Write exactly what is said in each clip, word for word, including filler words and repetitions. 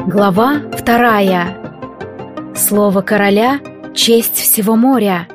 Глава вторая. Слово короля — честь всего моря.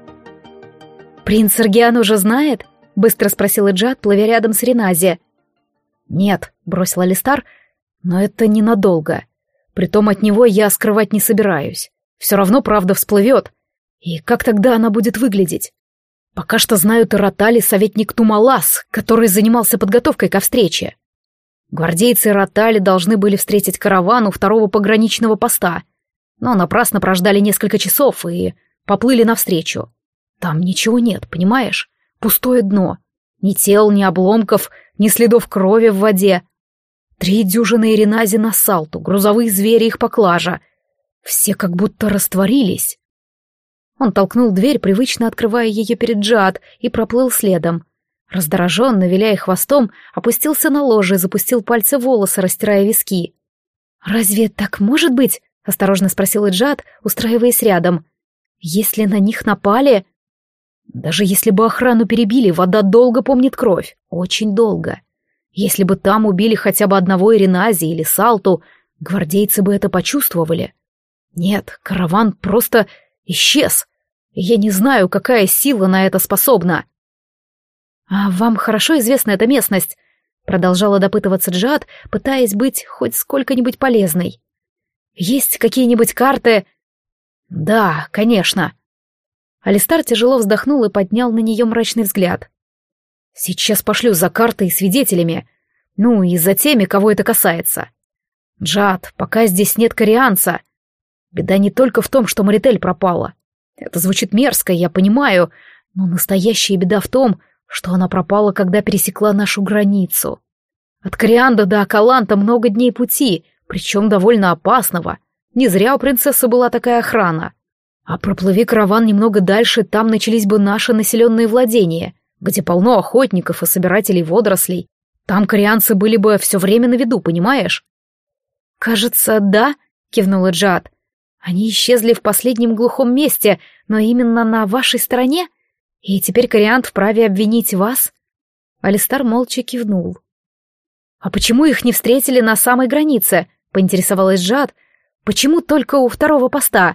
«Принц Эргиан уже знает?» — быстро спросил Эджат, плывя рядом с Ренази. «Нет», — бросил Алистар, — «но это ненадолго. Притом от него я скрывать не собираюсь. Все равно правда всплывет. И как тогда она будет выглядеть? Пока что знают Ироталь и советник Тумалас, который занимался подготовкой ко встрече. Гвардейцы Иротали должны были встретить караван у второго пограничного поста, но напрасно прождали несколько часов и поплыли навстречу. Там ничего нет, понимаешь? Пустое дно. Ни тел, ни обломков, ни следов крови в воде. Три дюжины Ренази на Салту, грузовые звери их поклажа. Все как будто растворились. Он толкнул дверь, привычно открывая ее перед Джиад, и проплыл следом. Раздраженно, виляя хвостом, опустился на ложе и запустил пальцы в волосы, растирая виски. «Разве так может быть?» — осторожно спросил Джиад, устраиваясь рядом. «Если на них напали...» «Даже если бы охрану перебили, вода долго помнит кровь. Очень долго. Если бы там убили хотя бы одного Иренази или Салту, гвардейцы бы это почувствовали. Нет, караван просто исчез. Я не знаю, какая сила на это способна». «А вам хорошо известна эта местность?» — продолжала допытываться Джиад, пытаясь быть хоть сколько-нибудь полезной. «Есть какие-нибудь карты?» «Да, конечно». Алистар тяжело вздохнул и поднял на нее мрачный взгляд. «Сейчас пошлю за картой и свидетелями, ну и за теми, кого это касается. Джиад, пока здесь нет корианца. Беда не только в том, что Маритель пропала. Это звучит мерзко, я понимаю, но настоящая беда в том, что она пропала, когда пересекла нашу границу. От Корианда до Акаланта много дней пути, причем довольно опасного. Не зря у принцессы была такая охрана. А проплыви караван немного дальше, там начались бы наши населенные владения, где полно охотников и собирателей водорослей. Там корианцы были бы все время на виду, понимаешь?» «Кажется, да», — кивнула Джиад. «Они исчезли в последнем глухом месте, но именно на вашей стороне? И теперь Кориант вправе обвинить вас?» Алистар молча кивнул. «А почему их не встретили на самой границе?» — поинтересовалась Джиад. «Почему только у второго поста?»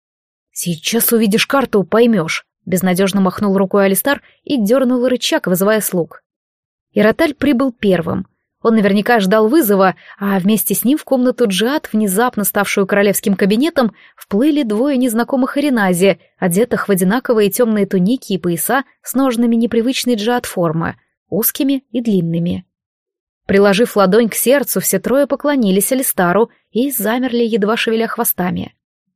«Сейчас увидишь карту, поймешь», — безнадежно махнул рукой Алистар и дернул рычаг, вызывая слуг. Ироталь прибыл первым. Он наверняка ждал вызова, а вместе с ним в комнату Джиад, внезапно ставшую королевским кабинетом, вплыли двое незнакомых Иренази, одетых в одинаковые темные туники и пояса с ножными непривычной Джиад формы, узкими и длинными. Приложив ладонь к сердцу, все трое поклонились Алистару и замерли, едва шевеля хвостами.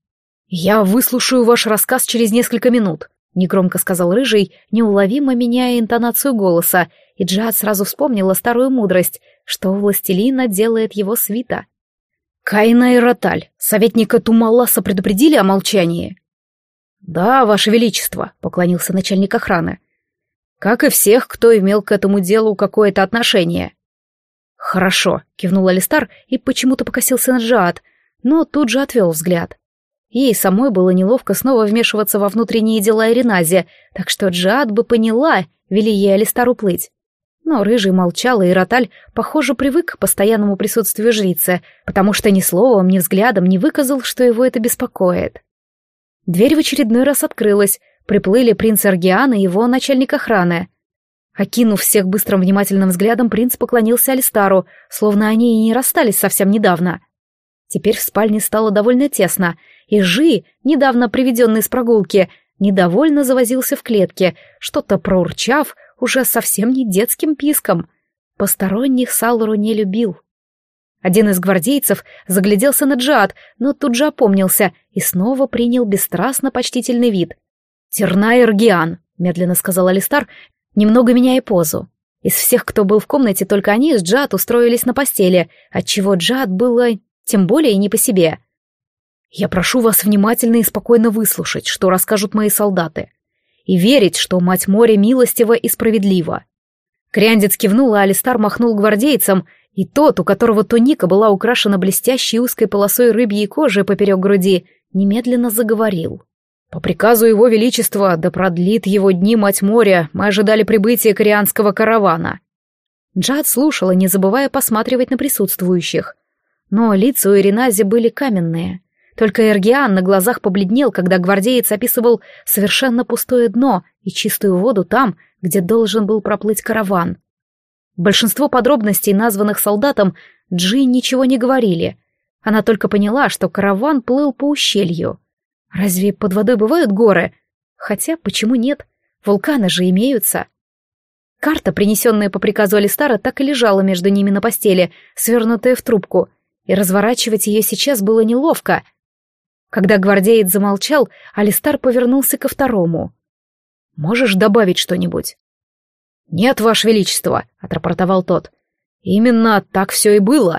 «Я выслушаю ваш рассказ через несколько минут», — негромко сказал Рыжий, неуловимо меняя интонацию голоса, и Джиад сразу вспомнила старую мудрость, что у властелина делает его свита. «Каина и Ироталь, советника Тумаласа предупредили о молчании?» «Да, ваше величество», — поклонился начальник охраны. «Как и всех, кто имел к этому делу какое-то отношение». «Хорошо», — кивнул Алистар и почему-то покосился на Джиад, но тут же отвел взгляд. Ей самой было неловко снова вмешиваться во внутренние дела Иренази, так что Джиад бы поняла, вели ей Алистару плыть. Но Рыжий молчал, и Ироталь, похоже, привык к постоянному присутствию жрицы, потому что ни словом, ни взглядом не выказал, что его это беспокоит. Дверь в очередной раз открылась, приплыли принц Эргиан и его начальник охраны. Окинув всех быстрым внимательным взглядом, принц поклонился Алистару, словно они и не расстались совсем недавно. Теперь в спальне стало довольно тесно, и Жи, недавно приведенный с прогулки, недовольно завозился в клетке, что-то проурчав, уже совсем не детским писком. Посторонних Салору не любил. Один из гвардейцев загляделся на Джиад, но тут же опомнился и снова принял бесстрастно почтительный вид. «Терна Эргиан», — медленно сказал Алистар, немного меняя позу. Из всех, кто был в комнате, только они с Джиад устроились на постели, отчего Джиад было тем более не по себе. «Я прошу вас внимательно и спокойно выслушать, что расскажут мои солдаты, и верить, что мать моря милостива и справедлива». Кряндец кивнул, а Алистар махнул гвардейцам, и тот, у которого туника была украшена блестящей узкой полосой рыбьей кожи поперек груди, немедленно заговорил. «По приказу его величества, да продлит его дни мать моря, мы ожидали прибытия корианского каравана». Джиад слушала, не забывая посматривать на присутствующих. но лица у Иренази были каменные. Только Эргиан на глазах побледнел, когда гвардеец описывал совершенно пустое дно и чистую воду там, где должен был проплыть караван. Большинство подробностей, названных солдатом, Джи ничего не говорили. Она только поняла, что караван плыл по ущелью. Разве под водой бывают горы? Хотя, почему нет? Вулканы же имеются. Карта, принесенная по приказу Алистара, так и лежала между ними на постели, свернутая в трубку, и разворачивать ее сейчас было неловко. Когда гвардеец замолчал, Алистар повернулся ко второму. «Можешь добавить что-нибудь?» «Нет, Ваше Величество», — отрапортовал тот. «Именно так все и было».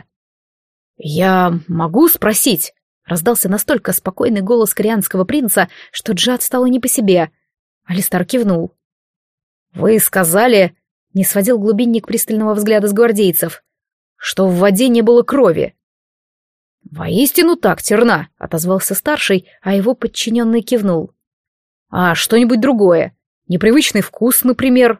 «Я могу спросить?» — раздался настолько спокойный голос корианского принца, что Джад стало не по себе. Алистар кивнул. «Вы сказали...» — не сводил глубинник пристального взгляда с гвардейцев, «что в воде не было крови». «Воистину так, Терна», — отозвался старший, а его подчиненный кивнул. «А что-нибудь другое? Непривычный вкус, например?»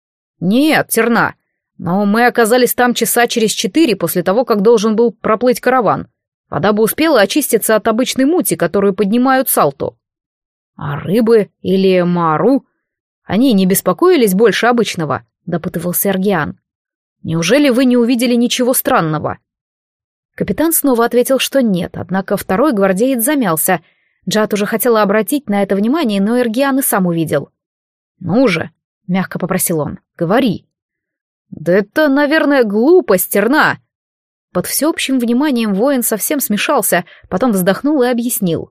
«Нет, Терна, но мы оказались там часа через четыре после того, как должен был проплыть караван. Вода бы успела очиститься от обычной мути, которую поднимают салту. А рыбы или мару? Они не беспокоились больше обычного?» — допытывался Эргиан. «Неужели вы не увидели ничего странного?» Капитан снова ответил, что нет, однако второй гвардеец замялся. Джад уже хотела обратить на это внимание, но Эргиан и сам увидел. «Ну же», — мягко попросил он, — «говори». «Да это, наверное, глупость, Терна». Под всеобщим вниманием воин совсем смешался, потом вздохнул и объяснил.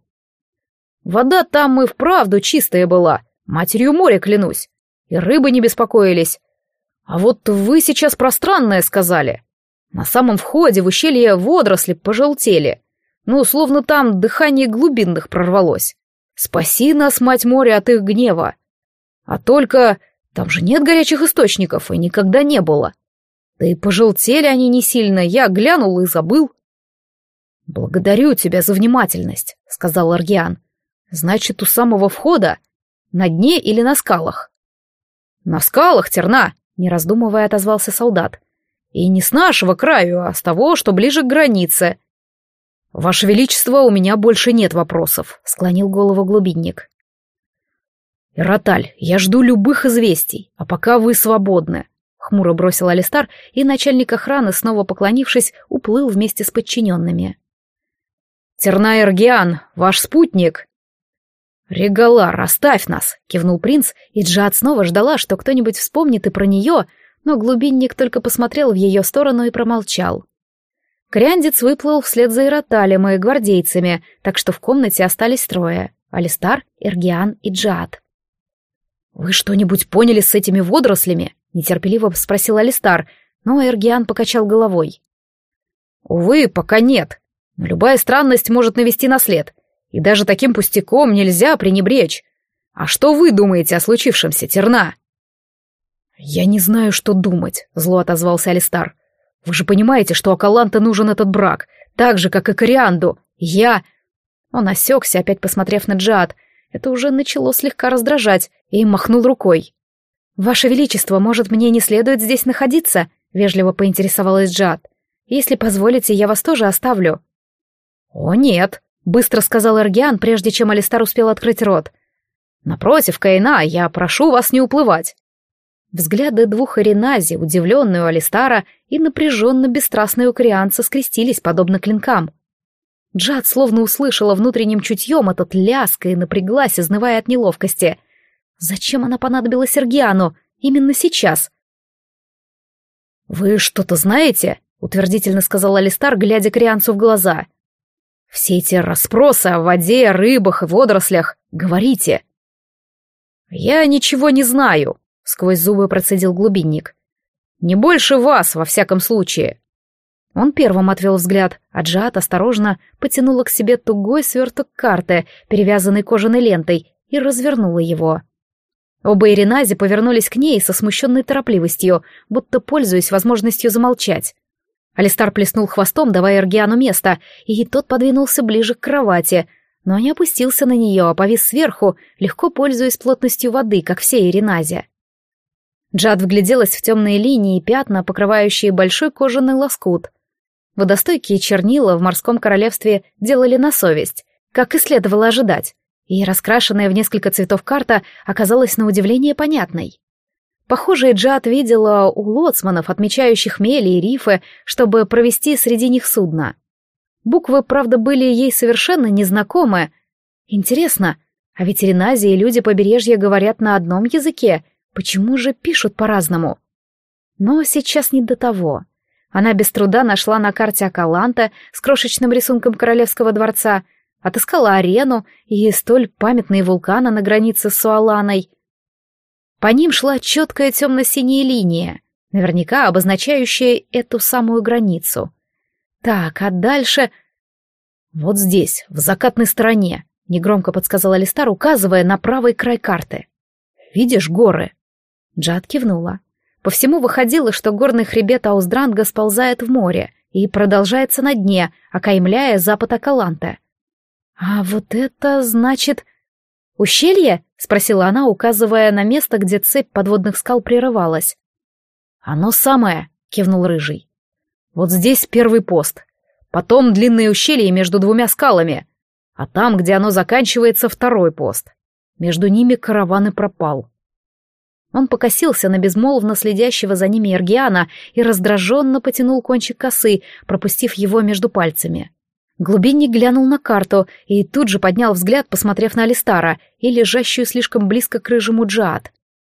«Вода там и вправду чистая была, матерью моря клянусь, и рыбы не беспокоились. А вот вы сейчас про странное сказали. На самом входе в ущелье водоросли пожелтели. Ну, словно там дыхание глубинных прорвалось. Спаси нас, мать моря, от их гнева. А только там же нет горячих источников и никогда не было. Да и пожелтели они не сильно, я глянул и забыл». «Благодарю тебя за внимательность», — сказал Аргиан. «Значит, у самого входа? На дне или на скалах?» «На скалах, Терна», — не раздумывая отозвался солдат. «И не с нашего краю, а с того, что ближе к границе». «Ваше Величество, у меня больше нет вопросов», — склонил голову глубинник. «Ираталь, я жду любых известий, а пока вы свободны», — хмуро бросил Алистар, и начальник охраны, снова поклонившись, уплыл вместе с подчиненными. «Терна Эргиан, ваш спутник». «Регалар, оставь нас», — кивнул принц, и Джад снова ждала, что кто-нибудь вспомнит и про нее, но глубинник только посмотрел в ее сторону и промолчал. Кориандец выплыл вслед за Ираталем и гвардейцами, так что в комнате остались трое — Алистар, Эргиан и Джад. «Вы что-нибудь поняли с этими водорослями?» — нетерпеливо спросил Алистар, но Эргиан покачал головой. «Увы, пока нет, но любая странность может навести на след, и даже таким пустяком нельзя пренебречь. А что вы думаете о случившемся, Терна?» «Я не знаю, что думать», — зло отозвался Алистар. «Вы же понимаете, что Акаланте нужен этот брак, так же, как и Корианду. Я...» Он осекся, опять посмотрев на Джад. Это уже начало слегка раздражать, и махнул рукой. «Ваше Величество, может, мне не следует здесь находиться?» — вежливо поинтересовалась Джад. «Если позволите, я вас тоже оставлю». «О, нет», — быстро сказал Эргиан, прежде чем Алистар успел открыть рот. «Напротив, Каина, я прошу вас не уплывать». Взгляды двух Иренази, удивленные у Алистара и напряженно бесстрастные у корианца, скрестились, подобно клинкам. Джад словно услышала внутренним чутьем этот лязг и напряглась, изнывая от неловкости. Зачем она понадобилась Эргиану именно сейчас? «Вы что-то знаете?» — утвердительно сказал Алистар, глядя корианцу в глаза. «Все эти расспросы о воде, рыбах и водорослях. Говорите». «Я ничего не знаю», — сквозь зубы процедил глубинник. «Не больше вас, во всяком случае». Он первым отвел взгляд, а Джад осторожно потянула к себе тугой сверток карты, перевязанный кожаной лентой, и развернула его. Оба Иренази повернулись к ней со смущенной торопливостью, будто пользуясь возможностью замолчать. Алистар плеснул хвостом, давая Эргиану место, и тот подвинулся ближе к кровати, но не опустился на нее, а повис сверху, легко пользуясь плотностью воды, как все Иренази. Джад вгляделась в темные линии и пятна, покрывающие большой кожаный лоскут. Водостойкие чернила в морском королевстве делали на совесть, как и следовало ожидать, и раскрашенная в несколько цветов карта оказалась на удивление понятной. Похоже, Джад видела у лоцманов, отмечающих мели и рифы, чтобы провести среди них судно. Буквы, правда, были ей совершенно незнакомы. Интересно, а ведь Реназия и люди побережья говорят на одном языке, почему же пишут по-разному? Но сейчас не до того. Она без труда нашла на карте Акаланта с крошечным рисунком королевского дворца, отыскала арену и столь памятные вулканы на границе с Суаланой. По ним шла четкая темно-синяя линия, наверняка обозначающая эту самую границу. Так, а дальше... Вот здесь, в закатной стороне, негромко подсказал Алистар, указывая на правый край карты. Видишь горы? Джад кивнула. По всему выходило, что горный хребет Ауздранга сползает в море и продолжается на дне, окаймляя запад Акаланта. «А вот это значит...» «Ущелье?» — спросила она, указывая на место, где цепь подводных скал прерывалась. «Оно самое», — кивнул Рыжий. «Вот здесь первый пост, потом длинное ущелье между двумя скалами, а там, где оно заканчивается, второй пост. Между ними караван и пропал». Он покосился на безмолвно следящего за ними Эргиана и раздраженно потянул кончик косы, пропустив его между пальцами. Глубинник глянул на карту и тут же поднял взгляд, посмотрев на Алистара и лежащую слишком близко к Рыжему Джад.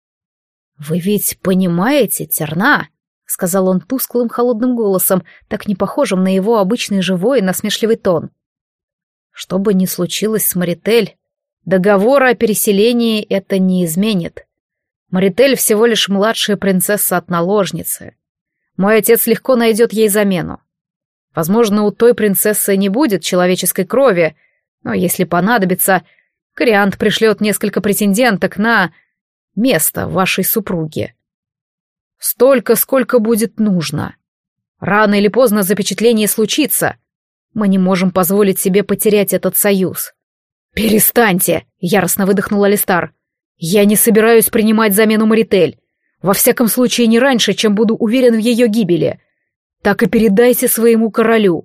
«Вы ведь понимаете, Терна?» — сказал он тусклым холодным голосом, так не похожим на его обычный живой и насмешливый тон. «Что бы ни случилось с Маритель, договора о переселении это не изменит. Маритель всего лишь младшая принцесса от наложницы. Мой отец легко найдет ей замену. Возможно, у той принцессы не будет человеческой крови, но если понадобится, Кориант пришлет несколько претенденток на место вашей супруги. Столько, сколько будет нужно. Рано или поздно запечатление случится. Мы не можем позволить себе потерять этот союз». «Перестаньте!» — яростно выдохнул Алистар. «Я не собираюсь принимать замену Маритель. Во всяком случае, не раньше, чем буду уверен в ее гибели. Так и передайте своему королю».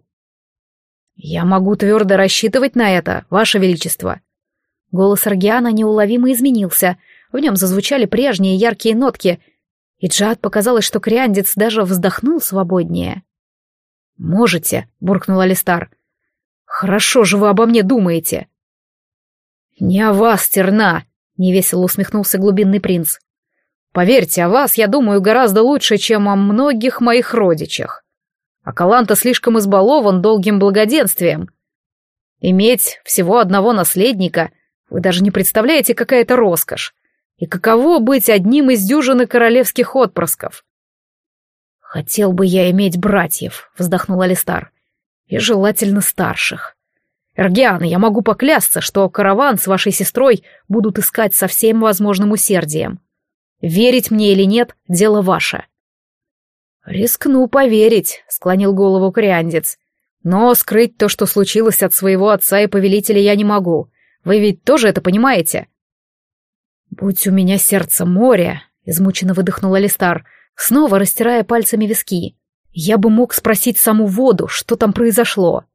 «Я могу твердо рассчитывать на это, ваше величество». Голос Аргиана неуловимо изменился, в нем зазвучали прежние яркие нотки, и Джад показалось, что Криандец даже вздохнул свободнее. «Можете», — буркнул Алистар. «Хорошо же вы обо мне думаете». «Не о вас, Терна», — невесело усмехнулся глубинный принц. «Поверьте, о вас я думаю гораздо лучше, чем о многих моих родичах. Акаланта слишком избалован долгим благоденствием. Иметь всего одного наследника, вы даже не представляете, какая это роскошь. И каково быть одним из дюжины королевских отпрысков?» «Хотел бы я иметь братьев», — вздохнул Алистар, — «и желательно старших. Эргиана, я могу поклясться, что караван с вашей сестрой будут искать со всем возможным усердием. Верить мне или нет, дело ваше». «Рискну поверить», — склонил голову Кориандец. «Но скрыть то, что случилось от своего отца и повелителя, я не могу. Вы ведь тоже это понимаете?» «Будь у меня сердце море», — измученно выдохнул Алистар, снова растирая пальцами виски. «Я бы мог спросить саму воду, что там произошло».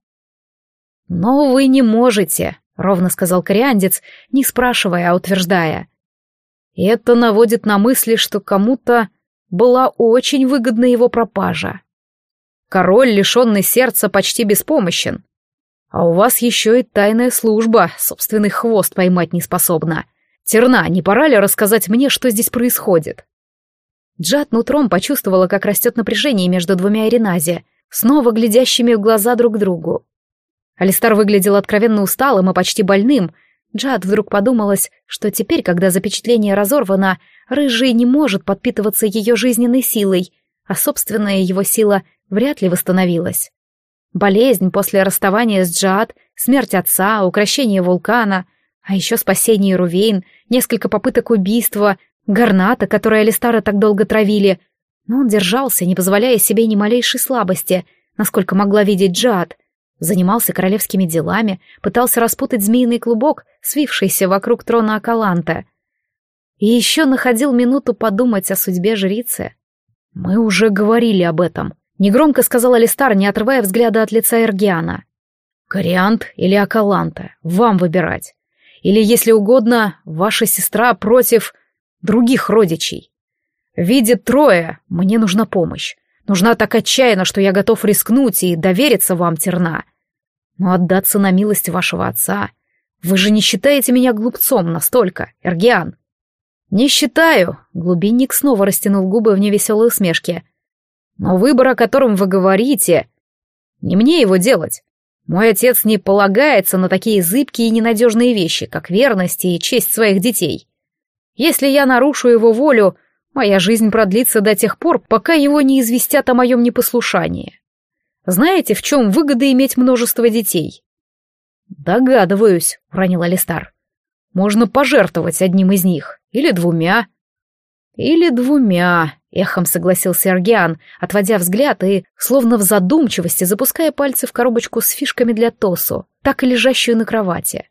«Но вы не можете», — ровно сказал Кориандец, не спрашивая, а утверждая. «И это наводит на мысли, что кому-то была очень выгодна его пропажа. Король, лишенный сердца, почти беспомощен. А у вас еще и тайная служба, собственный хвост поймать не способна. Терна, не пора ли рассказать мне, что здесь происходит?» Джад нутром почувствовала, как растет напряжение между двумя Эренази, снова глядящими в глаза друг другу. Алистар выглядел откровенно усталым и почти больным. Джад вдруг подумалось, что теперь, когда запечатление разорвано, Рыжий не может подпитываться ее жизненной силой, а собственная его сила вряд ли восстановилась. Болезнь после расставания с Джад, смерть отца, укрощение вулкана, а еще спасение Рувейн, несколько попыток убийства, Гарната, которое Алистара так долго травили. Но он держался, не позволяя себе ни малейшей слабости, насколько могла видеть Джад. Занимался королевскими делами, пытался распутать змеиный клубок, свившийся вокруг трона Акаланта. И еще находил минуту подумать о судьбе жрицы. «Мы уже говорили об этом», — Негромко сказал Алистар, не отрывая взгляда от лица Эргиана. «Кориант или Акаланта, вам выбирать. Или, если угодно, ваша сестра против других родичей. Видит трое, мне нужна помощь. Нужна так отчаянно, что я готов рискнуть и довериться вам, Терна. Но отдаться на милость вашего отца... Вы же не считаете меня глупцом настолько, Эргиан?» «Не считаю», — глубинник снова растянул губы в невеселой усмешке. «Но выбор, о котором вы говорите, не мне его делать. Мой отец не полагается на такие зыбкие и ненадежные вещи, как верность и честь своих детей. Если я нарушу его волю, моя жизнь продлится до тех пор, пока его не известят о моем непослушании. Знаете, в чем выгода иметь множество детей?» «Догадываюсь», — уронил Алистар. «Можно пожертвовать одним из них, или двумя». «Или двумя», — эхом согласился Эргиан, отводя взгляд и, словно в задумчивости, запуская пальцы в коробочку с фишками для Тосу, так и лежащую на кровати.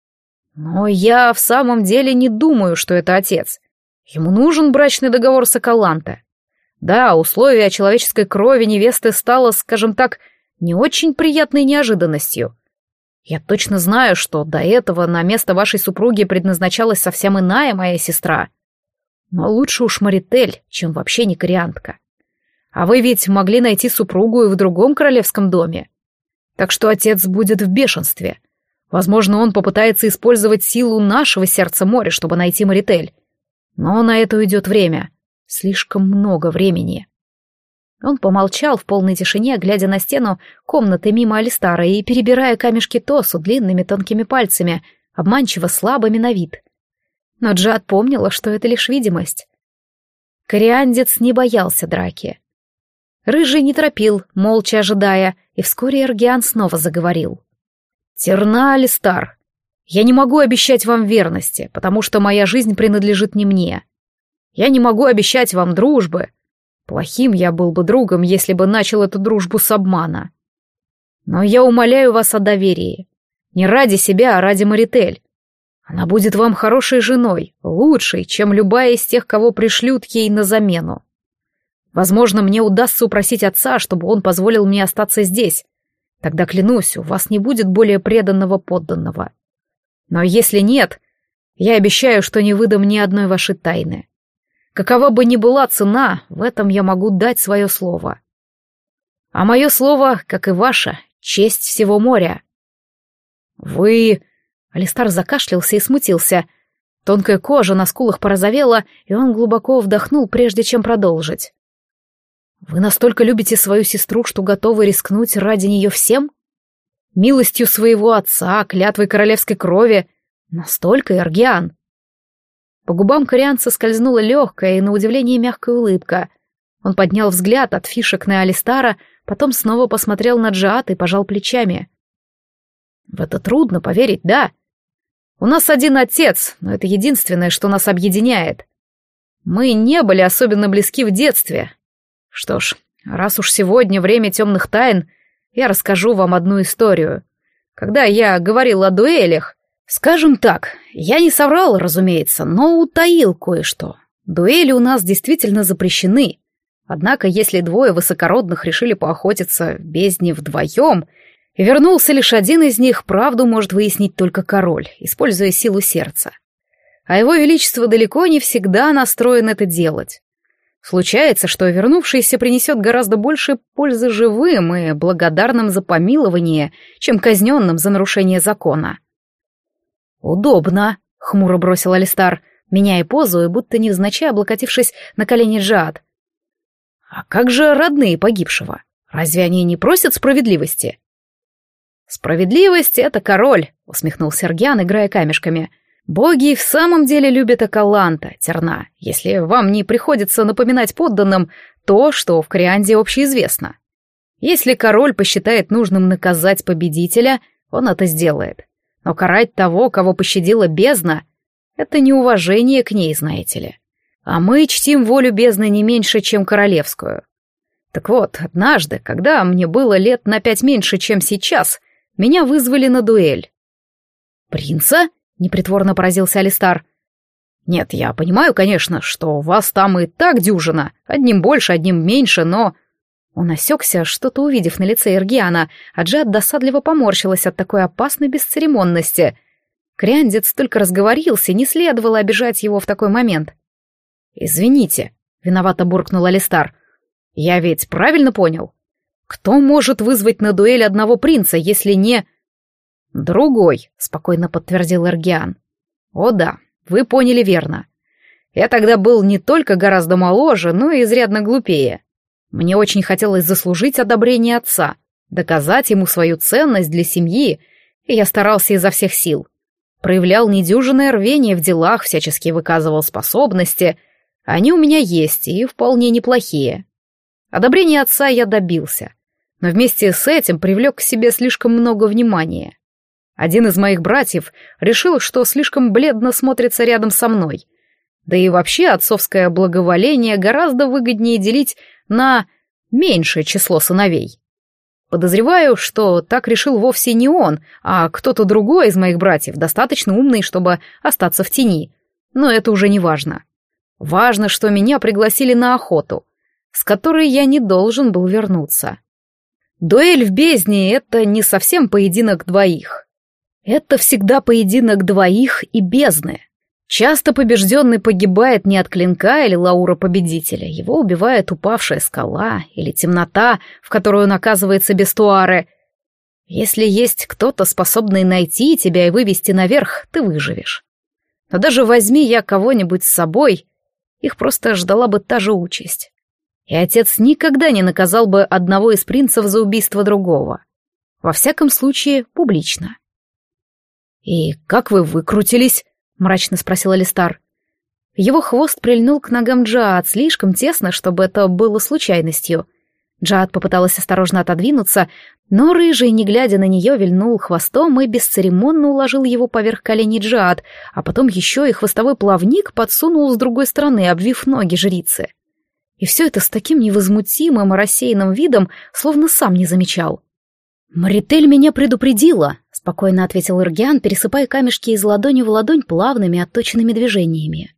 «Но я в самом деле не думаю, что это отец. Ему нужен брачный договор с Акаланте. Да, условие человеческой крови невесты стало, скажем так, не очень приятной неожиданностью. Я точно знаю, что до этого на место вашей супруги предназначалась совсем иная моя сестра. Но лучше уж Маритель, чем вообще не кориантка. А вы ведь могли найти супругу и в другом королевском доме. Так что отец будет в бешенстве. Возможно, он попытается использовать силу нашего сердца моря, чтобы найти Маритель. Но на это уйдет время. Слишком много времени». Он помолчал в полной тишине, глядя на стену комнаты мимо Алистара и перебирая камешки Тосу длинными тонкими пальцами, обманчиво слабыми на вид. Но Джад помнила, что это лишь видимость. Кориандец не боялся драки. Рыжий не торопил, молча ожидая, и вскоре Эргиан снова заговорил. «Терна, Алистар, я не могу обещать вам верности, потому что моя жизнь принадлежит не мне. Я не могу обещать вам дружбы. Плохим я был бы другом, если бы начал эту дружбу с обмана. Но я умоляю вас о доверии. Не ради себя, а ради Маритель. Она будет вам хорошей женой, лучшей, чем любая из тех, кого пришлют ей на замену. Возможно, мне удастся упросить отца, чтобы он позволил мне остаться здесь. Тогда, клянусь, у вас не будет более преданного подданного. Но если нет, я обещаю, что не выдам ни одной вашей тайны. Какова бы ни была цена, в этом я могу дать свое слово. А мое слово, как и ваше, честь всего моря». «Вы...» Алистар закашлялся и смутился. Тонкая кожа на скулах порозовела, и он глубоко вдохнул, прежде чем продолжить. «Вы настолько любите свою сестру, что готовы рискнуть ради нее всем? Милостью своего отца, клятвой королевской крови? Настолько, Эргиан?» По губам корианца скользнула легкая и, на удивление, мягкая улыбка. Он поднял взгляд от фишек на Алистара, потом снова посмотрел на Джиат и пожал плечами. «В это трудно поверить, да? У нас один отец, но это единственное, что нас объединяет. Мы не были особенно близки в детстве. Что ж, раз уж сегодня время темных тайн, я расскажу вам одну историю. Когда я говорил о дуэлях, скажем так, я не соврал, разумеется, но утаил кое-что. Дуэли у нас действительно запрещены. Однако, если двое высокородных решили поохотиться в бездне вдвоем, и вернулся лишь один из них, правду может выяснить только король, используя силу сердца. А его величество далеко не всегда настроен это делать. Случается, что вернувшийся принесет гораздо больше пользы живым и благодарным за помилование, чем казненным за нарушение закона. «Удобно», — хмуро бросил Алистар, меняя позу и будто невзначай облокотившись на колени Джиат. «А как же родные погибшего? Разве они не просят справедливости?» «Справедливость — это король», — усмехнулся Эргиан, играя камешками. «Боги в самом деле любят Акаланта, Терна, если вам не приходится напоминать подданным то, что в Корианде общеизвестно. Если король посчитает нужным наказать победителя, он это сделает. Но карать того, кого пощадила бездна, это неуважение к ней, знаете ли. А мы чтим волю бездны не меньше, чем королевскую. Так вот, однажды, когда мне было лет на пять меньше, чем сейчас, меня вызвали на дуэль». «Принца?» — непритворно поразился Алистар. «Нет, я понимаю, конечно, что вас там и так дюжина, одним больше, одним меньше, но...» Он осекся, что-то увидев на лице Эргиана, а Джад досадливо поморщилась от такой опасной бесцеремонности. Кряндец только разговорился, не следовало обижать его в такой момент. «Извините», — виновато буркнул Алистар. «Я ведь правильно понял? Кто может вызвать на дуэль одного принца, если не...» «Другой», — спокойно подтвердил Эргиан. «О да, вы поняли верно. Я тогда был не только гораздо моложе, но и изрядно глупее. Мне очень хотелось заслужить одобрение отца, доказать ему свою ценность для семьи, и я старался изо всех сил. Проявлял недюжинное рвение в делах, всячески выказывал способности. Они у меня есть, и вполне неплохие. Одобрения отца я добился, но вместе с этим привлек к себе слишком много внимания. Один из моих братьев решил, что слишком бледно смотрится рядом со мной. Да и вообще отцовское благоволение гораздо выгоднее делить на меньшее число сыновей. Подозреваю, что так решил вовсе не он, а кто-то другой из моих братьев, достаточно умный, чтобы остаться в тени. Но это уже не важно. Важно, что меня пригласили на охоту, с которой я не должен был вернуться. Дуэль в бездне — это не совсем поединок двоих. Это всегда поединок двоих и бездны. Часто побежденный погибает не от клинка или лаура победителя, его убивает упавшая скала или темнота, в которую он оказывается без туары. Если есть кто-то, способный найти тебя и вывести наверх, ты выживешь. Но даже возьми я кого-нибудь с собой, их просто ждала бы та же участь. И отец никогда не наказал бы одного из принцев за убийство другого. Во всяком случае, публично. «И как вы выкрутились?» — мрачно спросил Алистар. Его хвост прильнул к ногам Джаад слишком тесно, чтобы это было случайностью. Джаад попыталась осторожно отодвинуться, но рыжий, не глядя на нее, вильнул хвостом и бесцеремонно уложил его поверх коленей Джаад, а потом еще и хвостовой плавник подсунул с другой стороны, обвив ноги жрицы. И все это с таким невозмутимым и рассеянным видом, словно сам не замечал. «Маритель меня предупредила», — спокойно ответил Эргиан, пересыпая камешки из ладони в ладонь плавными отточенными движениями.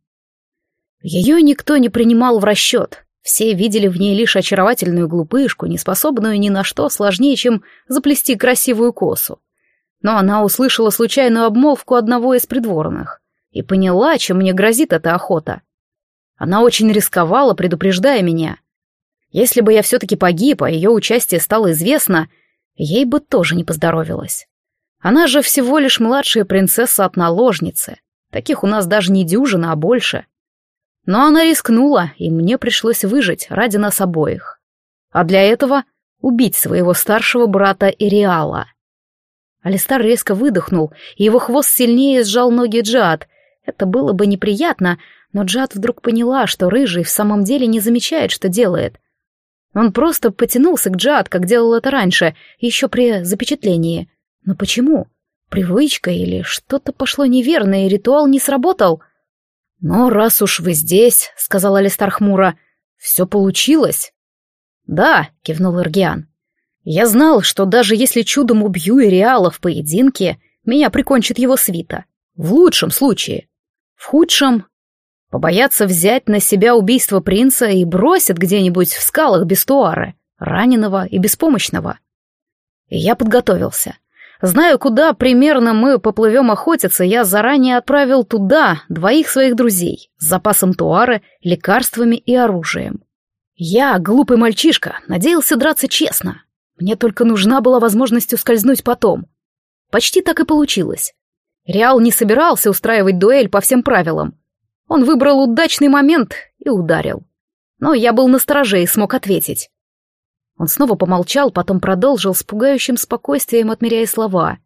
Ее никто не принимал в расчет. Все видели в ней лишь очаровательную глупышку, неспособную ни на что сложнее, чем заплести красивую косу. Но она услышала случайную обмолвку одного из придворных и поняла, чем мне грозит эта охота. Она очень рисковала, предупреждая меня. Если бы я все-таки погиб, а ее участие стало известно, ей бы тоже не поздоровилось. Она же всего лишь младшая принцесса от наложницы. Таких у нас даже не дюжина, а больше. Но она рискнула, и мне пришлось выжить ради нас обоих. А для этого убить своего старшего брата Ириала. Алистар резко выдохнул, и его хвост сильнее сжал ноги Джаад. Это было бы неприятно, но Джаад вдруг поняла, что рыжий в самом деле не замечает, что делает. Он просто потянулся к Джаад, как делал это раньше, еще при запечатлении. Но почему? Привычка или что-то пошло неверно, и ритуал не сработал? «Но раз уж вы здесь», — сказал Алистар хмуро, — «все получилось». «Да», — кивнул Эргиан. «Я знал, что даже если чудом убью Ириала в поединке, меня прикончит его свита. В лучшем случае. В худшем побоятся взять на себя убийство принца и бросят где-нибудь в скалах без туары, раненого и беспомощного. И я подготовился. Зная, куда примерно мы поплывем охотиться, я заранее отправил туда двоих своих друзей с запасом туары, лекарствами и оружием. Я, глупый мальчишка, надеялся драться честно. Мне только нужна была возможность ускользнуть потом. Почти так и получилось. Реал не собирался устраивать дуэль по всем правилам. Он выбрал удачный момент и ударил. Но я был настороже и смог ответить. Он снова помолчал, потом продолжил с пугающим спокойствием, отмеряя слова.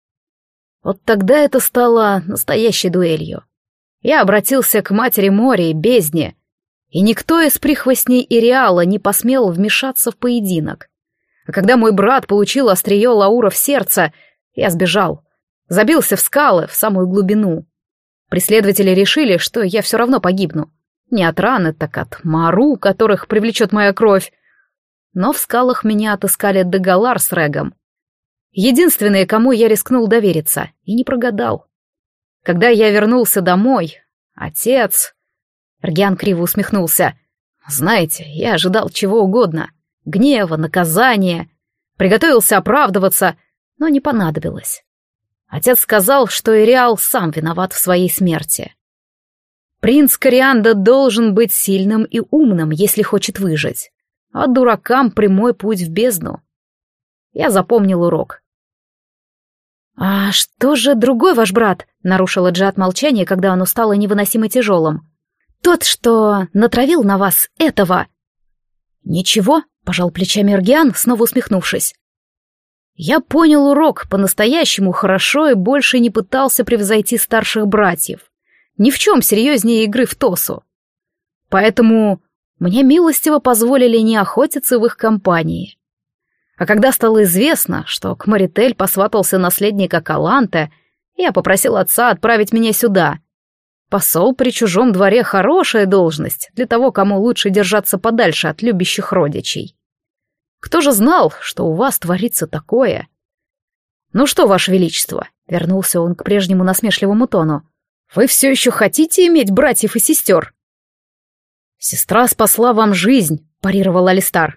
Вот тогда это стало настоящей дуэлью. Я обратился к матери моря и бездне, и никто из прихвостней Ириала не посмел вмешаться в поединок. А когда мой брат получил острие лаура в сердце, я сбежал, забился в скалы, в самую глубину. Преследователи решили, что я все равно погибну. Не от раны, так от мару, которых привлечет моя кровь. Но в скалах меня отыскали Дегалар с Регом. Единственные, кому я рискнул довериться, и не прогадал. Когда я вернулся домой, отец... Эргиан криво усмехнулся. Знаете, я ожидал чего угодно. гнева, наказания. Приготовился оправдываться, но не понадобилось. Отец сказал, что Ириал сам виноват в своей смерти. Принц Корианда должен быть сильным и умным, если хочет выжить, а дуракам прямой путь в бездну. Я запомнил урок. «А что же другой ваш брат?» — нарушила Джад молчание, когда оно стало невыносимо тяжелым. «Тот, что натравил на вас этого». «Ничего», — пожал плечами Эргиан, снова усмехнувшись. «Я понял урок по-настоящему хорошо и больше не пытался превзойти старших братьев. Ни в чем серьезнее игры в тосу. Поэтому мне милостиво позволили не охотиться в их компании. А когда стало известно, что к Маритель посватался наследник Акаланте, я попросил отца отправить меня сюда. Посол при чужом дворе — хорошая должность для того, кому лучше держаться подальше от любящих родичей. Кто же знал, что у вас творится такое? Ну что, ваше величество, — вернулся он к прежнему насмешливому тону, — вы все еще хотите иметь братьев и сестер? Сестра спасла вам жизнь, — парировал Алистар.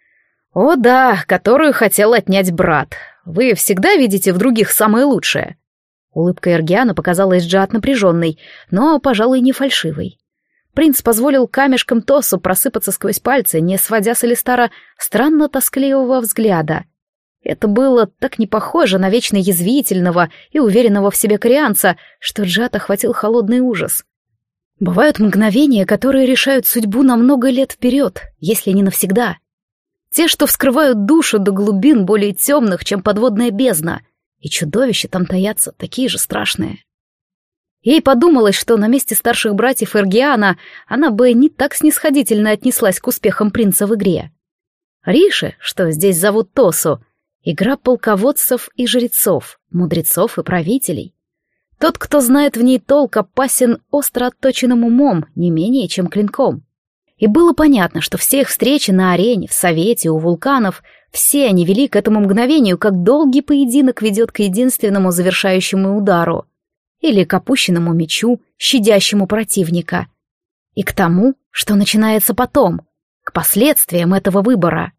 «О да, которую хотел отнять брат. Вы всегда видите в других самое лучшее». Улыбка Эргиана показалась Джад напряженной, но, пожалуй, не фальшивой. Принц позволил камешкам Тосу просыпаться сквозь пальцы, не сводя с Алистара странно тоскливого взгляда. Это было так не похоже на вечно язвительного и уверенного в себе корианца, что Джад охватил холодный ужас. Бывают мгновения, которые решают судьбу на много лет вперед, если не навсегда. Те, что вскрывают душу до глубин более темных, чем подводная бездна, и чудовища там таятся, такие же страшные. Ей подумалось, что на месте старших братьев Эргиана она бы не так снисходительно отнеслась к успехам принца в игре. Риши, что здесь зовут Тосу, игра полководцев и жрецов, мудрецов и правителей. Тот, кто знает в ней толк, опасен остро отточенным умом, не менее, чем клинком. И было понятно, что все их встречи на арене, в совете, у вулканов, все они вели к этому мгновению, как долгий поединок ведет к единственному завершающему удару, или к опущенному мечу, щадящему противника, и к тому, что начинается потом, к последствиям этого выбора.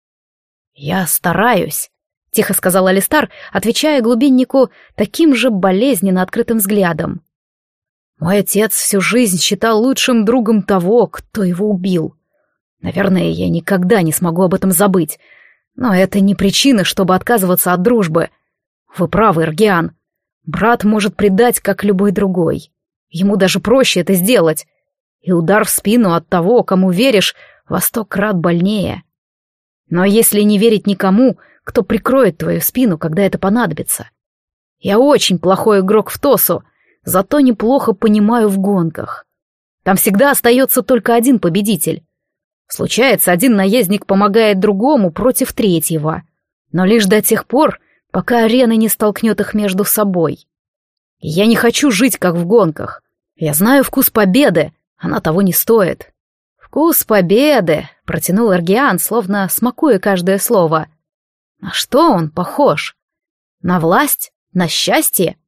«Я стараюсь», — тихо сказал Алистар, отвечая глубиннику таким же болезненно открытым взглядом. «Мой отец всю жизнь считал лучшим другом того, кто его убил. Наверное, я никогда не смогу об этом забыть, но это не причина, чтобы отказываться от дружбы. Вы правы, Эргиан. Брат может предать, как любой другой. Ему даже проще это сделать. И удар в спину от того, кому веришь, во сто крат больнее. Но если не верить никому, кто прикроет твою спину, когда это понадобится? Я очень плохой игрок в Тосу, зато неплохо понимаю в гонках. Там всегда остается только один победитель. Случается, один наездник помогает другому против третьего, но лишь до тех пор, пока арена не столкнет их между собой. И я не хочу жить, как в гонках. Я знаю вкус победы, она того не стоит. «Вкус победы», — протянул Эргиан, словно смакуя каждое слово. «На что он похож? На власть? На счастье?»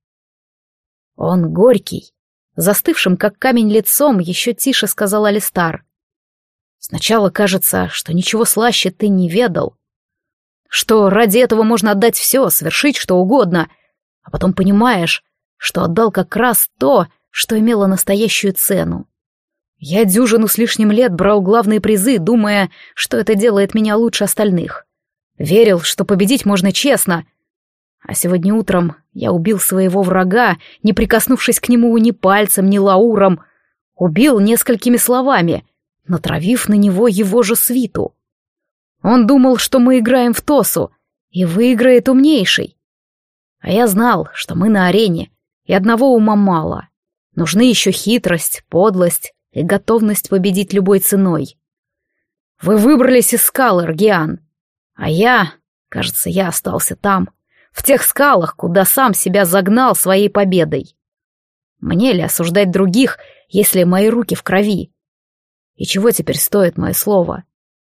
«Он горький», — застывшим, как камень лицом, еще тише сказал Алистар. «Сначала кажется, что ничего слаще ты не ведал, что ради этого можно отдать все, совершить что угодно, а потом понимаешь, что отдал как раз то, что имело настоящую цену. Я дюжину с лишним лет брал главные призы, думая, что это делает меня лучше остальных. Верил, что победить можно честно. А сегодня утром я убил своего врага, не прикоснувшись к нему ни пальцем, ни лауром. Убил несколькими словами, натравив на него его же свиту. Он думал, что мы играем в Тосу, и выиграет умнейший. А я знал, что мы на арене, и одного ума мало. Нужны еще хитрость, подлость и готовность победить любой ценой. Вы выбрались из скал, Эргиан, а я, кажется, я остался там, в тех скалах, куда сам себя загнал своей победой. Мне ли осуждать других, если мои руки в крови? И чего теперь стоит мое слово?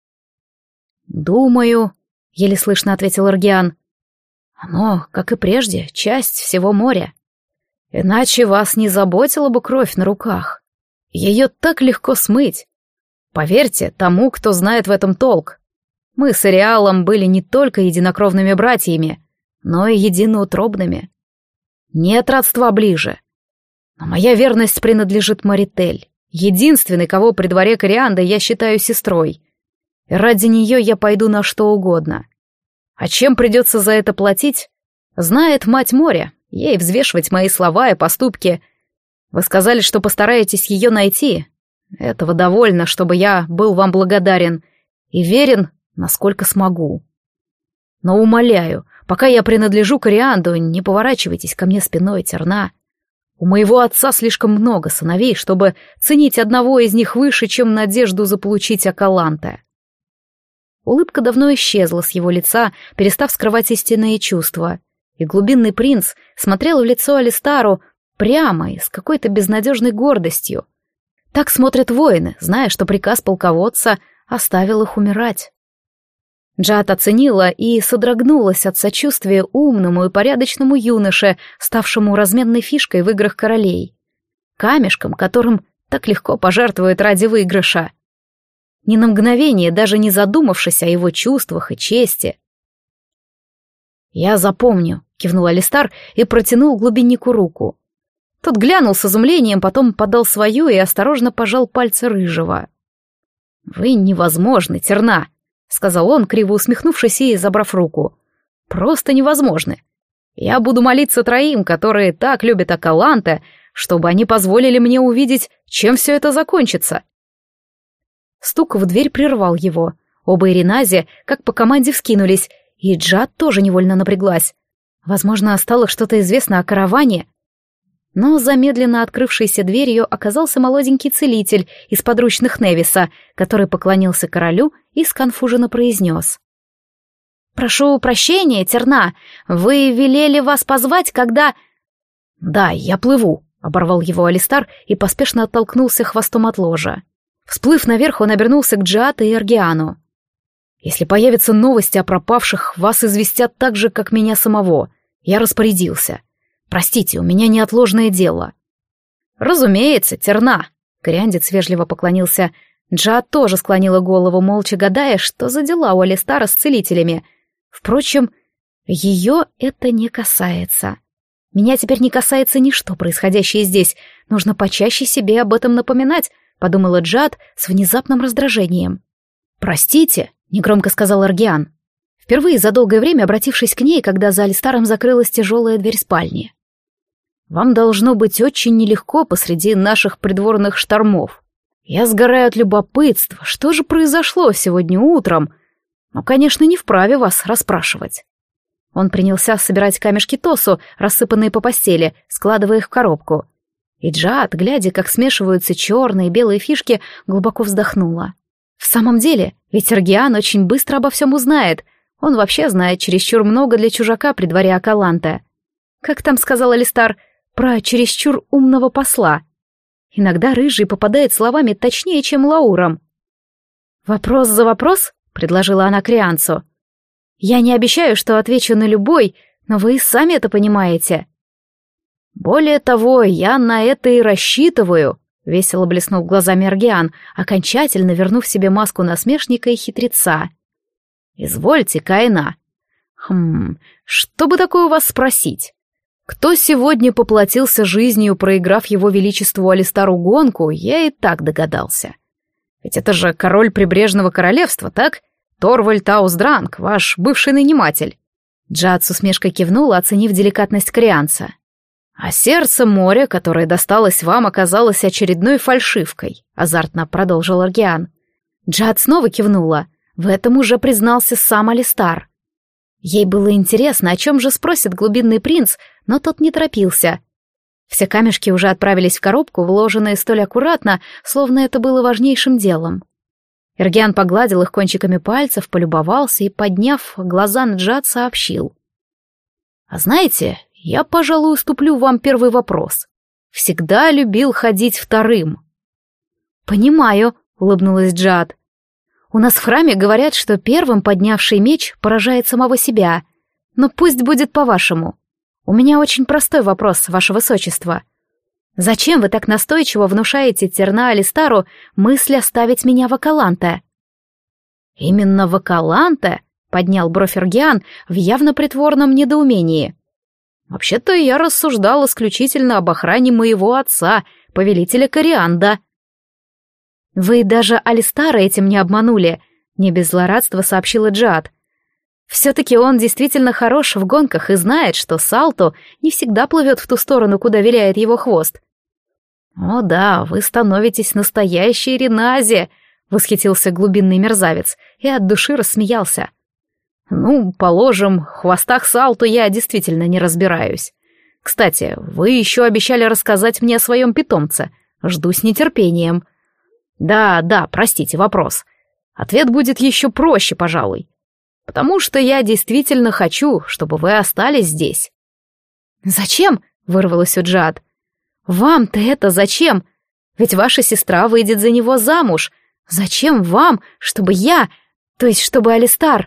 «Думаю», — еле слышно ответил Эргиан, — «оно, как и прежде, часть всего моря. Иначе вас не заботила бы кровь на руках. Ее так легко смыть. Поверьте тому, кто знает в этом толк. Мы с Ариалом были не только единокровными братьями, но и единоутробными. Нет родства ближе. Но моя верность принадлежит Маритель, единственной, кого при дворе Корианды я считаю сестрой. И ради нее я пойду на что угодно. А чем придется за это платить, знает мать моря, ей взвешивать мои слова и поступки. Вы сказали, что постараетесь ее найти. Этого довольно, чтобы я был вам благодарен и верен, насколько смогу. Но умоляю, пока я принадлежу Корианду, не поворачивайтесь ко мне спиной, Терна. У моего отца слишком много сыновей, чтобы ценить одного из них выше, чем надежду заполучить Акаланте. Улыбка давно исчезла с его лица, перестав скрывать истинные чувства, и глубинный принц смотрел в лицо Алистару прямо и с какой-то безнадежной гордостью. Так смотрят воины, зная, что приказ полководца оставил их умирать. Джад оценила и содрогнулась от сочувствия умному и порядочному юноше, ставшему разменной фишкой в играх королей, камешком, которым так легко пожертвуют ради выигрыша. Ни на мгновение, даже не задумавшись о его чувствах и чести. «Я запомню», — кивнул Алистар и протянул глубиннику руку. Тот глянул с изумлением, потом подал свою и осторожно пожал пальцы рыжего. «Вы невозможны, Терна», — сказал он, криво усмехнувшись и забрав руку. «Просто невозможны. Я буду молиться троим, которые так любят Акаланте, чтобы они позволили мне увидеть, чем все это закончится». Стук в дверь прервал его. Оба Иринази, как по команде, вскинулись, и Джад тоже невольно напряглась. Возможно, стало что-то известно о караване. Но за медленно открывшейся дверью оказался молоденький целитель из подручных Невиса, который поклонился королю и сконфуженно произнес. «Прошу прощения, Терна, вы велели вас позвать, когда...» «Да, я плыву», — оборвал его Алистар и поспешно оттолкнулся хвостом от ложа. Всплыв наверх, он обернулся к Джиат и Эргиану. «Если появятся новости о пропавших, вас известят так же, как меня самого. Я распорядился. Простите, у меня неотложное дело». «Разумеется, Терна», — кориандец вежливо поклонился. Джиат тоже склонила голову, молча гадая, что за дела у Алистара с целителями. Впрочем, ее это не касается. Меня теперь не касается ничто, происходящее здесь. Нужно почаще себе об этом напоминать, — подумала Джад с внезапным раздражением. «Простите», — негромко сказал Эргиан, впервые за долгое время обратившись к ней, когда за Алистаром закрылась тяжелая дверь спальни. «Вам должно быть очень нелегко посреди наших придворных штормов. Я сгораю от любопытства, что же произошло сегодня утром, но, конечно, не вправе вас расспрашивать». Он принялся собирать камешки Тосу, рассыпанные по постели, складывая их в коробку. И Джад, глядя, как смешиваются черные и белые фишки, глубоко вздохнула. В самом деле, ведь Эргиан очень быстро обо всем узнает. Он вообще знает чересчур много для чужака при дворе Акаланте. Как там сказал Алистар про чересчур умного посла? Иногда рыжий попадает словами точнее, чем Лауром. «Вопрос за вопрос?» — предложила она Крианцу. «Я не обещаю, что отвечу на любой, но вы сами это понимаете». «Более того, я на это и рассчитываю», — весело блеснул глазами Эргиан, окончательно вернув себе маску насмешника и хитреца. «Извольте, Каина. Хм, что бы такое у вас спросить? Кто сегодня поплатился жизнью, проиграв его величеству Алистару гонку, я и так догадался. Ведь это же король прибрежного королевства, так? Торвальд Аусдранг, ваш бывший наниматель». Джад с усмешкой кивнула, оценив деликатность корианца. «А сердце моря, которое досталось вам, оказалось очередной фальшивкой», — азартно продолжил Эргиан. Джад снова кивнула. В этом уже признался сам Алистар. Ей было интересно, о чем же спросит глубинный принц, но тот не торопился. Все камешки уже отправились в коробку, вложенные столь аккуратно, словно это было важнейшим делом. Эргиан погладил их кончиками пальцев, полюбовался и, подняв глаза на Джад, сообщил. «А знаете, я, пожалуй, уступлю вам первый вопрос. Всегда любил ходить вторым». «Понимаю», — улыбнулась Джад. «У нас в храме говорят, что первым поднявший меч поражает самого себя. Но пусть будет по-вашему. У меня очень простой вопрос, ваше высочество. Зачем вы так настойчиво внушаете Терна Алистару мысль оставить меня в Акаланте?» Именно в Акаланте? Поднял бровь Эргиан в явно притворном недоумении. Вообще-то я рассуждал исключительно об охране моего отца, повелителя Корианда. Вы даже Алистара этим не обманули, не без злорадства сообщила Джиад. Все-таки он действительно хорош в гонках и знает, что Салту не всегда плывет в ту сторону, куда виляет его хвост. «О да, вы становитесь настоящей Ренази!» — восхитился глубинный мерзавец и от души рассмеялся. «Ну, положим, в хвостах Салту я действительно не разбираюсь. Кстати, вы еще обещали рассказать мне о своем питомце. Жду с нетерпением». «Да, да, простите, вопрос. Ответ будет еще проще, пожалуй. Потому что я действительно хочу, чтобы вы остались здесь». «Зачем?» — вырвалось у Джиад. «Вам-то это зачем? Ведь ваша сестра выйдет за него замуж. Зачем вам, чтобы я, то есть чтобы Алистар...»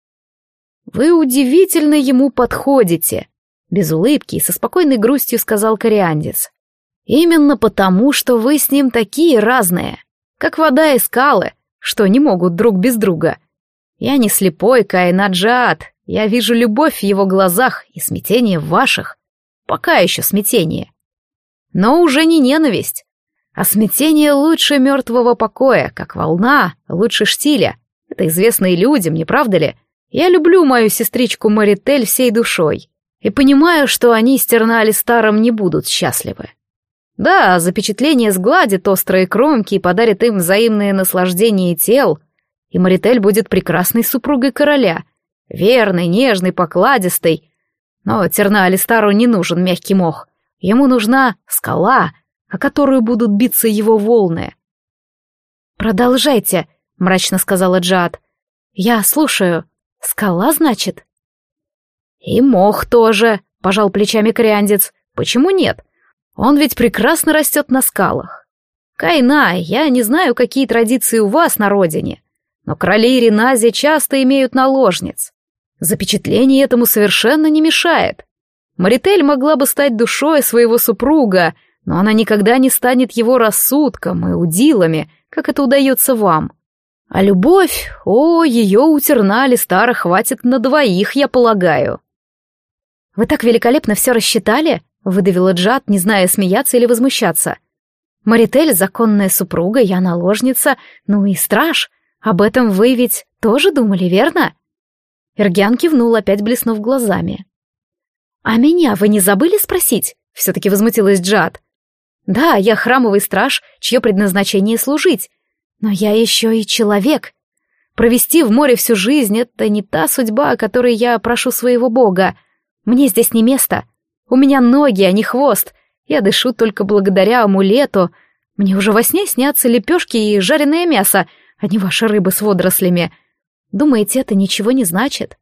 «Вы удивительно ему подходите», — без улыбки и со спокойной грустью сказал кориандец. «Именно потому, что вы с ним такие разные, как вода и скалы, что не могут друг без друга. Я не слепой, Каина Джиад, я вижу любовь в его глазах и смятение в ваших. Пока еще смятение. Но уже не ненависть, а смятение лучше мертвого покоя, как волна лучше штиля. Это известно и людям, не правда ли? Я люблю мою сестричку Маритель всей душой и понимаю, что они с Терна-Алистаром не будут счастливы. Да, запечатление сгладит острые кромки и подарит им взаимное наслаждение тел, и Маритель будет прекрасной супругой короля, верной, нежной, покладистой. Но Терна-Алистару не нужен мягкий мох, ему нужна скала, о которую будут биться его волны. «Продолжайте», — мрачно сказала Джиад. «Я слушаю. Скала, значит?» «И мох тоже», — пожал плечами кориандец. «Почему нет? Он ведь прекрасно растет на скалах. Кайна, я не знаю, какие традиции у вас на родине, но короли Ренази часто имеют наложниц. Запечатление этому совершенно не мешает. Маритель могла бы стать душой своего супруга, но она никогда не станет его рассудком и удилами, как это удается вам. А любовь, о, ее у Терна-Алистара хватит на двоих, я полагаю». «Вы так великолепно все рассчитали?» — выдавила Джиад, не зная, смеяться или возмущаться. «Маритель — законная супруга, я наложница, ну и страж. Об этом вы ведь тоже думали, верно?» Эргиан кивнул, опять блеснув глазами. «А меня вы не забыли спросить?» — все-таки возмутилась Джиад. «Да, я храмовый страж, чье предназначение служить. Но я еще и человек. Провести в море всю жизнь — это не та судьба, о которой я прошу своего бога. Мне здесь не место. У меня ноги, а не хвост. Я дышу только благодаря амулету. Мне уже во сне снятся лепешки и жареное мясо, а не ваша рыба с водорослями. Думаете, это ничего не значит?»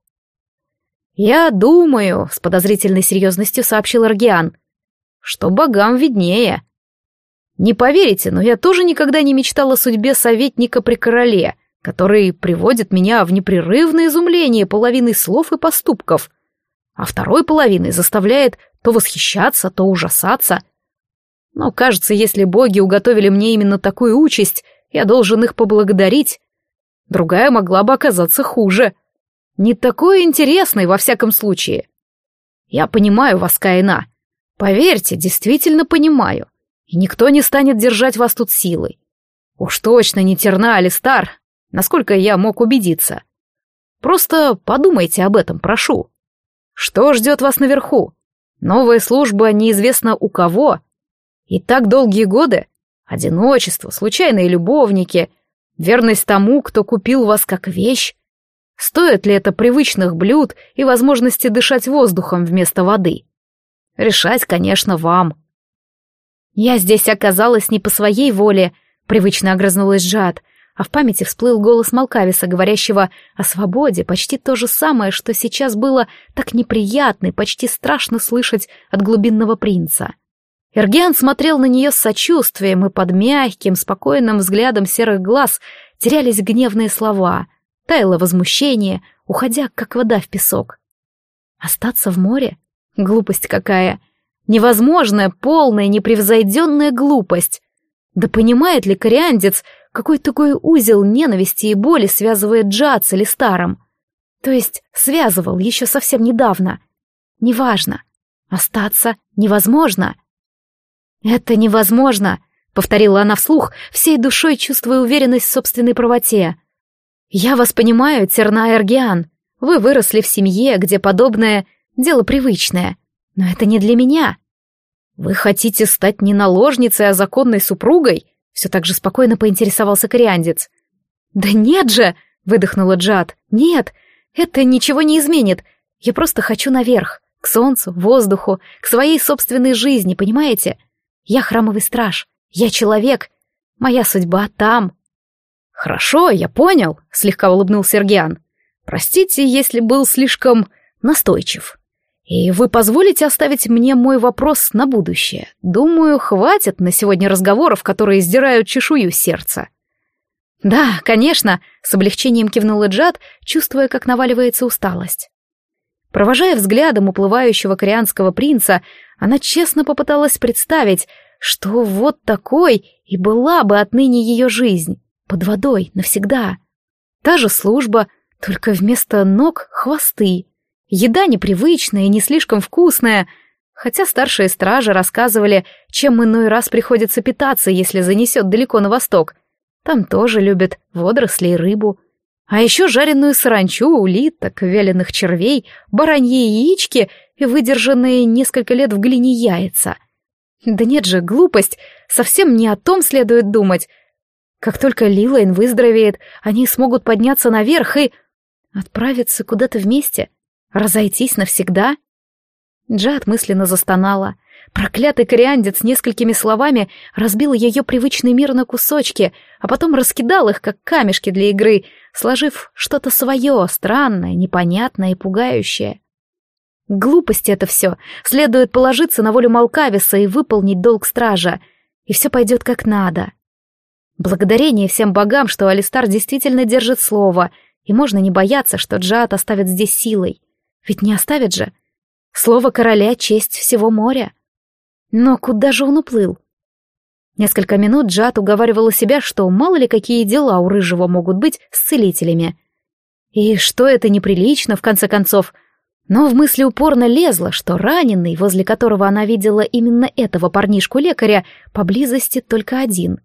«Я думаю», — с подозрительной серьезностью сообщил Эргиан, «что богам виднее. Не поверите, но я тоже никогда не мечтал о судьбе советника при короле, который приводит меня в непрерывное изумление половиной слов и поступков, а второй половиной заставляет то восхищаться, то ужасаться. Но, кажется, если боги уготовили мне именно такую участь, я должен их поблагодарить. Другая могла бы оказаться хуже. Не такой интересной, во всяком случае. Я понимаю вас, Каина. Поверьте, действительно понимаю. И никто не станет держать вас тут силой. Уж точно не Терна-Алистар, насколько я мог убедиться. Просто подумайте об этом, прошу. Что ждет вас наверху? Новая служба неизвестно у кого. И так долгие годы. Одиночество, случайные любовники, верность тому, кто купил вас как вещь. Стоит ли это привычных блюд и возможности дышать воздухом вместо воды? Решать, конечно, вам. «Я здесь оказалась не по своей воле», — привычно огрызнулась Джиад, а в памяти всплыл голос Малкависа, говорящего о свободе, почти то же самое, что сейчас было так неприятно и почти страшно слышать от глубинного принца. Эргиан смотрел на нее с сочувствием, и под мягким, спокойным взглядом серых глаз терялись гневные слова, таяло возмущение, уходя, как вода в песок. Остаться в море? Глупость какая! Невозможная, полная, непревзойденная глупость! Да понимает ли кориандец, какой такой узел ненависти и боли связывает Джад с Алистаром. То есть связывал еще совсем недавно. Неважно. Остаться невозможно. «Это невозможно», — повторила она вслух, всей душой чувствуя уверенность в собственной правоте. «Я вас понимаю, Терна Эргиан. Вы выросли в семье, где подобное — дело привычное. Но это не для меня». «Вы хотите стать не наложницей, а законной супругой?» — все так же спокойно поинтересовался кориандец. «Да нет же!» — выдохнула Джад. «Нет, это ничего не изменит. Я просто хочу наверх, к солнцу, воздуху, к своей собственной жизни, понимаете? Я храмовый страж, я человек, моя судьба там». «Хорошо, я понял», — слегка улыбнулся Эргиан. «Простите, если был слишком настойчив. И вы позволите оставить мне мой вопрос на будущее? Думаю, хватит на сегодня разговоров, которые сдирают чешую с сердца». «Да, конечно», — с облегчением кивнула Джад, чувствуя, как наваливается усталость. Провожая взглядом уплывающего корианского принца, она честно попыталась представить, что вот такой и была бы отныне ее жизнь, под водой, навсегда. Та же служба, только вместо ног — хвосты. Еда непривычная и не слишком вкусная, хотя старшие стражи рассказывали, чем иной раз приходится питаться, если занесет далеко на восток. Там тоже любят водоросли и рыбу. А еще жареную саранчу, улиток, вяленых червей, бараньи яички и выдержанные несколько лет в глине яйца. Да нет же, глупость, совсем не о том следует думать. Как только Лилайн выздоровеет, они смогут подняться наверх и... отправиться куда-то вместе, разойтись навсегда. Джад мысленно застонала. Проклятый кориандец несколькими словами разбил ее привычный мир на кусочки, а потом раскидал их, как камешки для игры, сложив что-то свое, странное, непонятное и пугающее. Глупости это все. Следует положиться на волю Малкависа и выполнить долг стража, и все пойдет как надо. Благодарение всем богам, что Алистар действительно держит слово, и можно не бояться, что Джад оставит здесь силой. Ведь не оставит же. Слово короля — честь всего моря. Но куда же он уплыл? Несколько минут Джад уговаривала себя, что мало ли какие дела у Рыжего могут быть с целителями. И что это неприлично, в конце концов. Но в мысли упорно лезло, что раненый, возле которого она видела именно этого парнишку-лекаря, поблизости только один.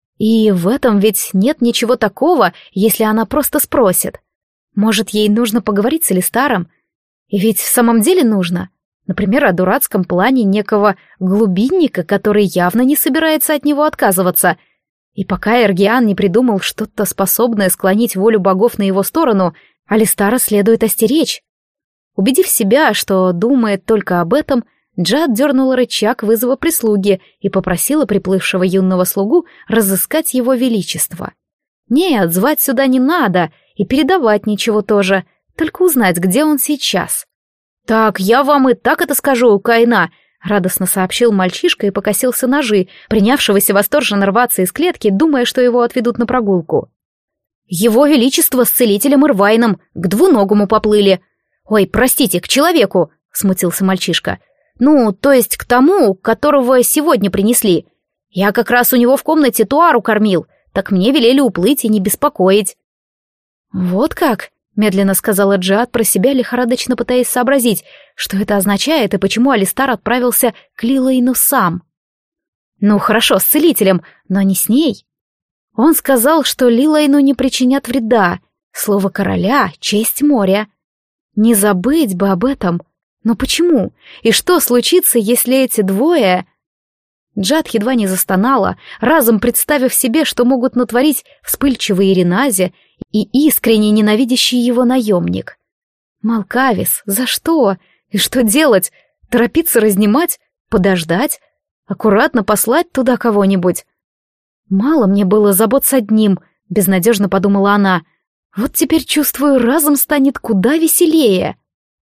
И в этом ведь нет ничего такого, если она просто спросит. Может, ей нужно поговорить с Алистаром? И ведь в самом деле нужно. Например, о дурацком плане некого глубинника, который явно не собирается от него отказываться. И пока Эргиан не придумал что-то способное склонить волю богов на его сторону, Алистара следует остеречь. Убедив себя, что думает только об этом, Джад дернула рычаг вызова прислуги и попросила приплывшего юного слугу разыскать его величество. Нет, звать сюда не надо и передавать ничего тоже, только узнать, где он сейчас. «Так, я вам и так это скажу, Кайна», — радостно сообщил мальчишка и покосился ножи, принявшегося восторженно рваться из клетки, думая, что его отведут на прогулку. «Его величество с целителем Ирвайном к двуногому поплыли. Ой, простите, к человеку», — смутился мальчишка. «Ну, то есть к тому, которого сегодня принесли. Я как раз у него в комнате Туару кормил, так мне велели уплыть и не беспокоить». «Вот как?» — медленно сказала Джад про себя, лихорадочно пытаясь сообразить, что это означает и почему Алистар отправился к Лилайну сам. «Ну, хорошо, с целителем, но не с ней. Он сказал, что Лилайну не причинят вреда. Слово короля — честь моря. Не забыть бы об этом. Но почему? И что случится, если эти двое...» Джад едва не застонала, разом представив себе, что могут натворить вспыльчивый Иринази и искренне ненавидящий его наемник. Малкавис, за что? И что делать? Торопиться разнимать? Подождать? Аккуратно послать туда кого-нибудь? Мало мне было забот с одним, безнадежно подумала она. Вот теперь, чувствую, разом станет куда веселее.